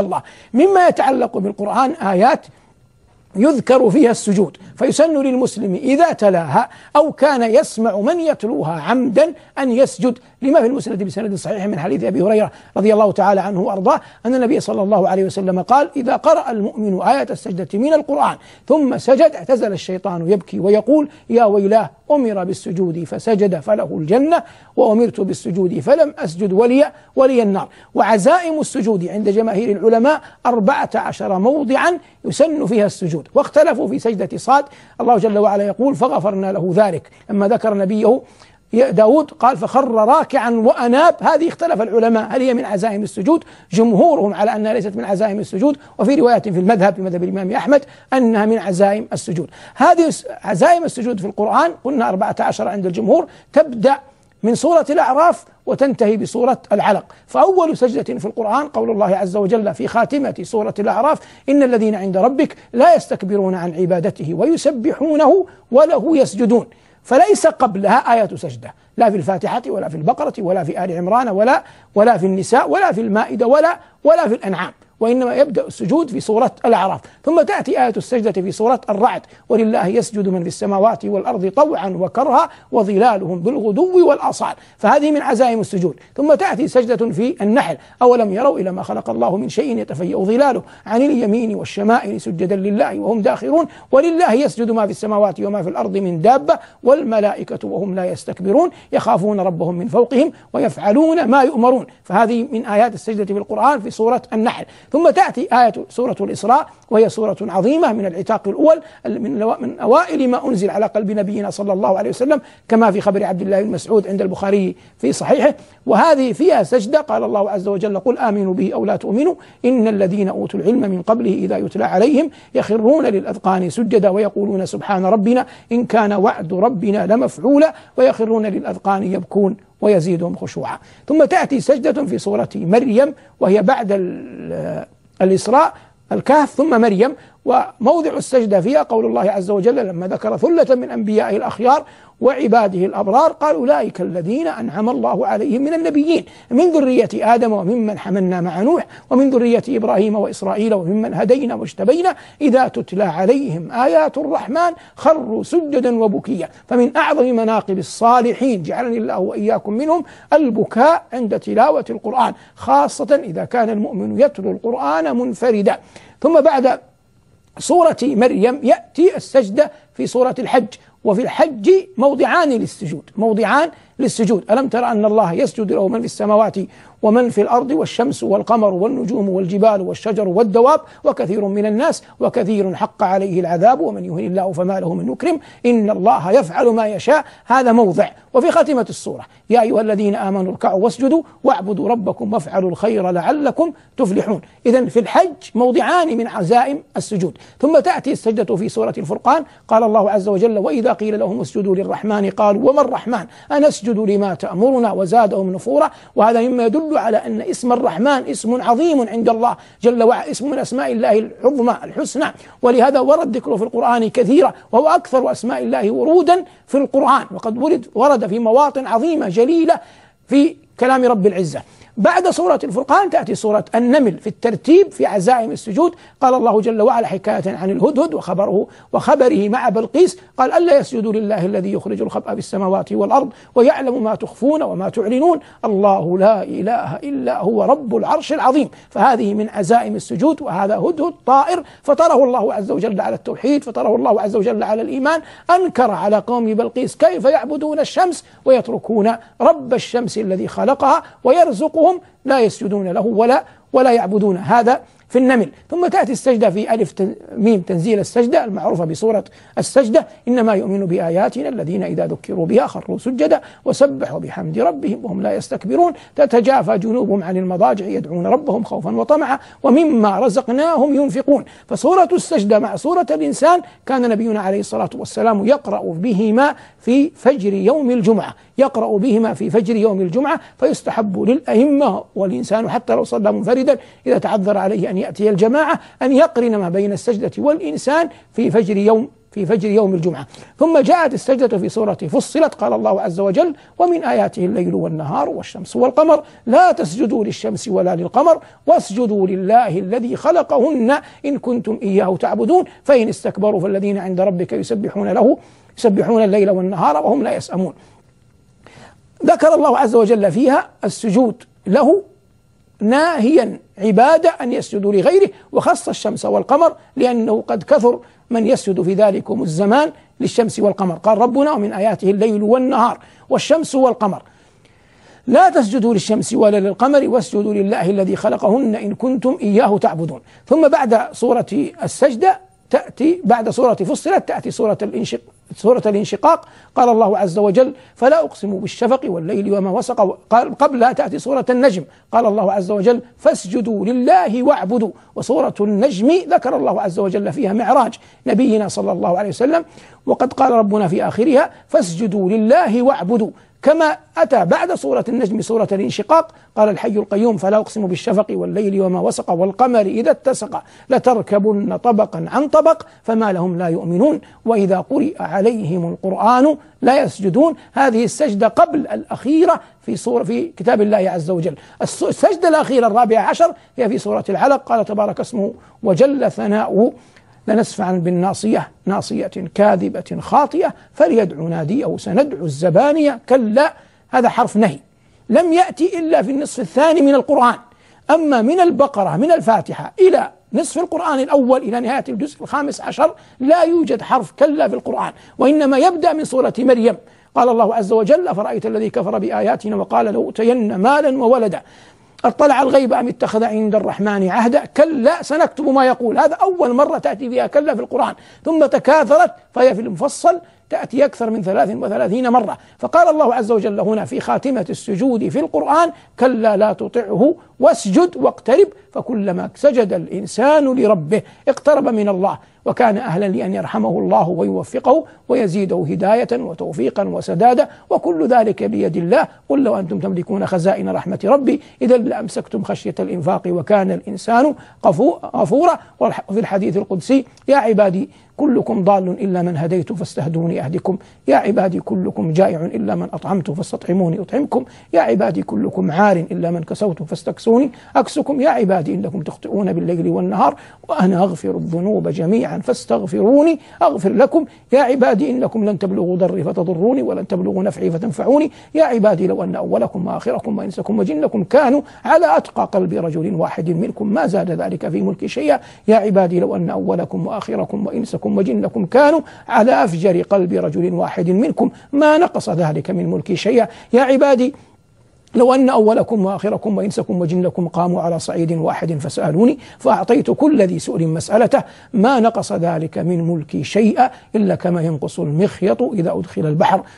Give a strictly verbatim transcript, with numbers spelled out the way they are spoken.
الله. مما يتعلق بالقرآن آيات يذكر فيها السجود، فيسن للمسلم إذا تلاها أو كان يسمع من يتلوها عمدا أن يسجد، لما في المسند بسند صحيح من حديث أبي هريرة رضي الله تعالى عنه وأرضاه أن النبي صلى الله عليه وسلم قال: إذا قرأ المؤمن آية السجدة من القرآن ثم سجد اعتزل الشيطان يبكي ويقول: يا ويلاه، أمر بالسجود فسجد فله الجنة، وأمرت بالسجود فلم أسجد ولي ولي النار. وعزائم السجود عند جماهير العلماء أربعة عشر موضعا يسن فيها السجود، واختلفوا في سجدة صاد. الله جل وعلا يقول: فغفرنا له ذلك، لما ذكر نبيه داود قال: فخر راكعا وأناب. هذه اختلف العلماء هل هي من عزائم السجود؟ جمهورهم على أنها ليست من عزائم السجود، وفي رواية في المذهب في مذهب الإمام أحمد أنها من عزائم السجود. هذه عزائم السجود في القرآن قلنا أربعة عشر عند الجمهور، تبدأ من سورة الأعراف وتنتهي بسورة العلق. فأول سجدة في القرآن قول الله عز وجل في خاتمة سورة الأعراف: إن الذين عند ربك لا يستكبرون عن عبادته ويسبحونه وله يسجدون. فليس قبلها آية سجدة، لا في الفاتحة ولا في البقرة ولا في آل عمران ولا ولا في النساء ولا في المائدة ولا ولا في الأنعام، وإنما يبدأ السجود في سورة الأعراف. ثم تأتي آية السجدة في سورة الرعد: ولله يسجد من في السماوات والأرض طوعا وكرها وظلالهم بالغدو والآصال. فهذه من عزائم السجود. ثم تأتي سجدة في النحل: أولم يروا إلى ما خلق الله من شيء يتفيأ ظلاله عن اليمين والشمائل سجدا لله وهم داخرون، ولله يسجد ما في السماوات وما في الأرض من دابة والملائكة وهم لا يستكبرون يخافون ربهم من فوقهم ويفعلون ما يؤمرون. فهذه من آيات السجدة في القرآن في سورة النحل. ثم تأتي آية سورة الإسراء، وهي سورة عظيمة من العتاق الأول، من أوائل ما أنزل على قلب نبينا صلى الله عليه وسلم، كما في خبر عبد الله بن مسعود عند البخاري في صحيحه. وهذه فيها سجدة قال الله عز وجل: قل آمنوا به أو لا تؤمنوا إن الذين أوتوا العلم من قبله إذا يتلى عليهم يخرون للأذقان سجدا ويقولون سبحان ربنا إن كان وعد ربنا لمفعولا ويخرون للأذقان يبكون ويزيدهم خشوعا. ثم تأتي سجدة في سورة مريم، وهي بعد الإسراء الكهف ثم مريم، وموضع السجدة فيها قول الله عز وجل لما ذكر ثلة من أنبيائه الأخيار وعباده الأبرار: قال: أولئك الذين أنعم الله عليهم من النبيين من ذرية آدم وممن حملنا مع نوح ومن ذرية إبراهيم وإسرائيل وممن هدينا واجتبينا إذا تتلى عليهم آيات الرحمن خروا سجدا وبكيا. فمن أعظم مناقب الصالحين جعلني الله وإياكم منهم البكاء عند تلاوة القرآن، خاصة إذا كان المؤمن يتلو القرآن منفردا. ثم بعد سورة مريم يأتي السجدة في سورة الحج، وفي الحج موضعان للسجود موضعان للسجود ألم تر أن الله يسجد له من في السماوات ومن في الأرض والشمس والقمر والنجوم والجبال والشجر والدواب وكثير من الناس وكثير حق عليه العذاب ومن يهن الله فما له من مكرم إن الله يفعل ما يشاء. هذا موضع. وفي خاتمة السورة: يا أيها الذين آمنوا اركعوا واسجدوا واعبدوا ربكم وافعلوا الخير لعلكم تفلحون. إذن في الحج موضعان من عزائم السجود. ثم تأتي السجدة في سورة الفرقان، قال الله عز وجل: وإذا قيل لهم اسجدوا للرحمن قالوا وما الرحمن أنسجد لما تأمرنا وزادهم نفورا. وهذا مما يدل على أن اسم الرحمن اسم عظيم عند الله جل وعلا، اسم من أسماء الله العظمى الحسنى، ولهذا ورد ذكره في القرآن كثيرا، وهو أكثر أسماء الله ورودا في القرآن، وقد ورد ورد في مواطن عظيمة جليلة في كلام رب العزة. بعد سورة الفرقان تأتي سورة النمل في الترتيب في عزائم السجود. قال الله جل وعلا حكاية عن الهدهد وخبره وخبره مع بلقيس: قال: ألا يسجدوا لله الذي يخرج الخبأ بالسماوات والأرض ويعلم ما تخفون وما تعلنون الله لا إله إلا هو رب العرش العظيم. فهذه من عزائم السجود. وهذا هدهد طائر فطره الله عز وجل على التوحيد، فطره الله عز وجل على الإيمان. أنكر على قوم بلقيس كيف يعبدون الشمس ويتركون رب الشمس الذي خلقها ويرزقهم لا يسجدون له ولا ولا يعبدون. هذا في النمل. ثم تأتي السجدة في ألف ميم تنزيل السجدة المعروفة بسورة السجدة: إنما يؤمن بآياتنا الذين إذا ذكروا بها خروا سجدا وسبحوا بحمد ربهم وهم لا يستكبرون تتجافى جنوبهم عن المضاجع يدعون ربهم خوفا وطمعا ومما رزقناهم ينفقون. فسورة السجدة مع سورة الإنسان كان نبينا عليه الصلاة والسلام يقرأ بهما في فجر يوم الجمعة يقرأ بهما في فجر يوم الجمعة فيستحب للأئمة والإنسان حتى لو صلى منفردا إذا تعذر عليه أن يأتي الجماعة أن يقرن ما بين السجدة والإنسان في فجر يوم في فجر يوم الجمعة. ثم جاءت السجدة في سورة فصلت، قال الله عز وجل: ومن آياته الليل والنهار والشمس والقمر لا تسجدوا للشمس ولا للقمر واسجدوا لله الذي خلقهن إن كنتم إياه تعبدون فإن استكبروا فالذين عند ربك يسبحون له يسبحون الليل والنهار وهم لا يسأمون. ذكر الله عز وجل فيها السجود له ناهيا عبادة أن يسجدوا لغيره، وخص الشمس والقمر لأنه قد كثر من يسجد في ذلكم الزمان للشمس والقمر. قال ربنا: ومن آياته الليل والنهار والشمس والقمر لا تسجدوا للشمس ولا للقمر واسجدوا لله الذي خلقهن إن كنتم إياه تعبدون. ثم بعد سورة السجدة تأتي بعد سورة فصلت تأتي سورة الانشق سورة الانشقاق. قال الله عز وجل: فلا أقسم بالشفق والليل وما وسق. قال قبلها تأتي سورة النجم، قال الله عز وجل: فاسجدوا لله واعبدوا. وسورة النجم ذكر الله عز وجل فيها معراج نبينا صلى الله عليه وسلم، وقد قال ربنا في آخرها: فاسجدوا لله واعبدوا. كما أتى بعد سورة النجم سورة الانشقاق، قال الحي القيوم: فلا أقسم بالشفق والليل وما وسق والقمر إذا اتسق لتركبن طبقا عن طبق فما لهم لا يؤمنون وإذا قرئ عليهم القرآن لا يسجدون. هذه السجدة قبل الأخيرة في سورة في كتاب الله عز وجل. السجدة الأخيرة الرابعة عشر هي في سورة العلق، قال تبارك اسمه وجل ثناؤه: لنسفعا بالناصية ناصية كاذبة خاطئة فليدعو ناديه سندعو الزبانية. كلا، هذا حرف نهي لم يأتي إلا في النصف الثاني من القرآن. أما من البقرة من الفاتحة إلى نصف القرآن الأول إلى نهاية الجزء الخامس عشر لا يوجد حرف كلا في القرآن، وإنما يبدأ من سورة مريم. قال الله عز وجل: أفرأيت الذي كفر بآياتنا وقال لأوتين مالا وولدا اطلع الغيب أم اتخذ عند الرحمن عهدا كلا سنكتب ما يقول. هذا أول مرة تأتي فيها كلا في القرآن، ثم تكاثرت فهي في المفصل تأتي أكثر من ثلاث وثلاثين مرة. فقال الله عز وجل هنا في خاتمة السجود في القرآن: كلا لا تطعه واسجد واقترب. فكلما سجد الإنسان لربه اقترب من الله وكان أهلا لأن يرحمه الله ويوفقه ويزيده هداية وتوفيقا وسدادا، وكل ذلك بيد الله. قل لو أنتم تملكون خزائن رحمة ربي إذا لأمسكتم خشية الإنفاق وكان الإنسان غفورا. وفي الحديث القدسي: يا عبادي كلكم ضال إلا من هديت فاستهدوني أهدكم، يا عبادي كلكم جائع إلا من أطعمت فاستطعموني أطعمكم، يا عبادي كلكم عار إلا من كسوت فاستكسوني أكسكم، يا عبادي إنكم تخطئون بالليل والنهار وأنا أغفر الذنوب جميعا فاستغفروني أغفر لكم، يا عبادي إنكم لن تبلغوا ضري فتضروني ولن تبلغوا نفعي فتنفعوني، يا عبادي لو أن أولكم وآخركم وإنسكم وجنكم كانوا على أتقى قلب رجل واحد منكم ما زاد ذلك في ملكي شيئا، يا عبادي لو أن أولكم وآخركم وإنسكم وجنكم كانوا على أفجر قلب رجل واحد منكم ما نقص ذلك من ملكي شيئا، يا عبادي لو أن أولكم وآخركم وإنسكم وجنكم قاموا على صعيد واحد فسألوني فأعطيت كل ذي سؤل مسألته ما نقص ذلك من ملكي شيئا إلا كما ينقص المخيط إذا أدخل البحر